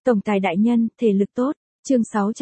Tổng tài đại nhân, thể lực tốt. Chương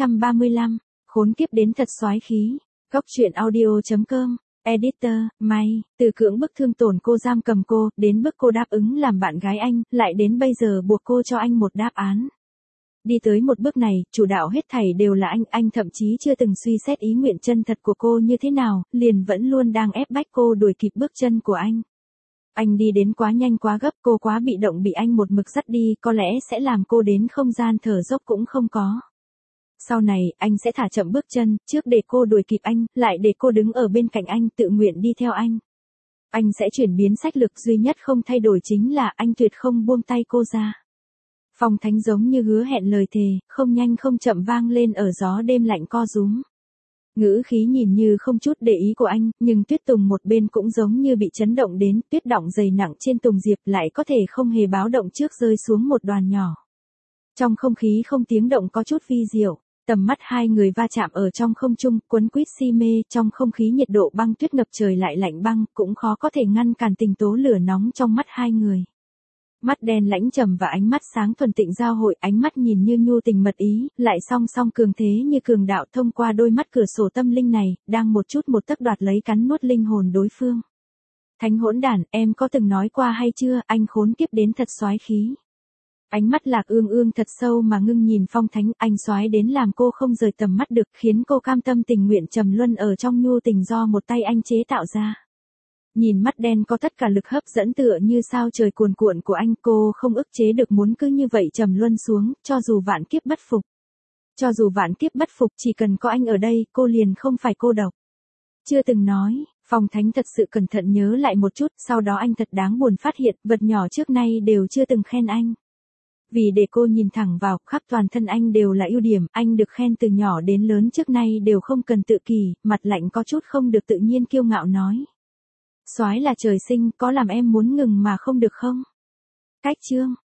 635. Khốn kiếp đến thật soái khí. Góc truyện audio.com. Editor, May, từ cưỡng bức thương tổn cô giam cầm cô, đến bức cô đáp ứng làm bạn gái anh, lại đến bây giờ buộc cô cho anh một đáp án. Đi tới một bước này, chủ đạo hết thảy đều là anh thậm chí chưa từng suy xét ý nguyện chân thật của cô như thế nào, liền vẫn luôn đang ép bách cô đuổi kịp bước chân của anh. Anh đi đến quá nhanh quá gấp, cô quá bị động bị anh một mực dắt đi, có lẽ sẽ làm cô đến không gian thở dốc cũng không có. Sau này, anh sẽ thả chậm bước chân, trước để cô đuổi kịp anh, lại để cô đứng ở bên cạnh anh, tự nguyện đi theo anh. Anh sẽ chuyển biến sách lược, duy nhất không thay đổi chính là anh tuyệt không buông tay cô ra. Phong Thánh giống như hứa hẹn lời thề, không nhanh không chậm vang lên ở gió đêm lạnh co rúm. Ngữ khí nhìn như không chút để ý của anh, nhưng tuyết tùng một bên cũng giống như bị chấn động đến, tuyết đọng dày nặng trên tùng diệp lại có thể không hề báo động trước rơi xuống một đoàn nhỏ. Trong không khí không tiếng động có chút vi diệu, tầm mắt hai người va chạm ở trong không trung, quấn quýt si mê, trong không khí nhiệt độ băng tuyết ngập trời lại lạnh băng, cũng khó có thể ngăn cản tình tố lửa nóng trong mắt hai người. Mắt đen lãnh trầm và ánh mắt sáng thuần tịnh giao hội, ánh mắt nhìn như nhu tình mật ý, lại song song cường thế như cường đạo thông qua đôi mắt cửa sổ tâm linh này, đang một chút một tấc đoạt lấy cắn nuốt linh hồn đối phương. Thánh hỗn đản, em có từng nói qua hay chưa, anh khốn kiếp đến thật soái khí. Ánh mắt Lạc Ương Ương thật sâu mà ngưng nhìn Phong Thánh, anh soái đến làm cô không rời tầm mắt được, khiến cô cam tâm tình nguyện trầm luân ở trong nhu tình do một tay anh chế tạo ra. Nhìn mắt đen có tất cả lực hấp dẫn tựa như sao trời cuồn cuộn của anh, cô không ức chế được muốn cứ như vậy trầm luân xuống, cho dù vạn kiếp bất phục. Cho dù vạn kiếp bất phục, chỉ cần có anh ở đây, cô liền không phải cô độc. Chưa từng nói, Phong Thánh thật sự cẩn thận nhớ lại một chút, sau đó anh thật đáng buồn phát hiện, vật nhỏ trước nay đều chưa từng khen anh. Vì để cô nhìn thẳng vào, khắp toàn thân anh đều là ưu điểm, anh được khen từ nhỏ đến lớn trước nay đều không cần tự kỷ, mặt lạnh có chút không được tự nhiên kiêu ngạo nói. Soái là trời sinh, có làm em muốn ngừng mà không được không? Cách chương.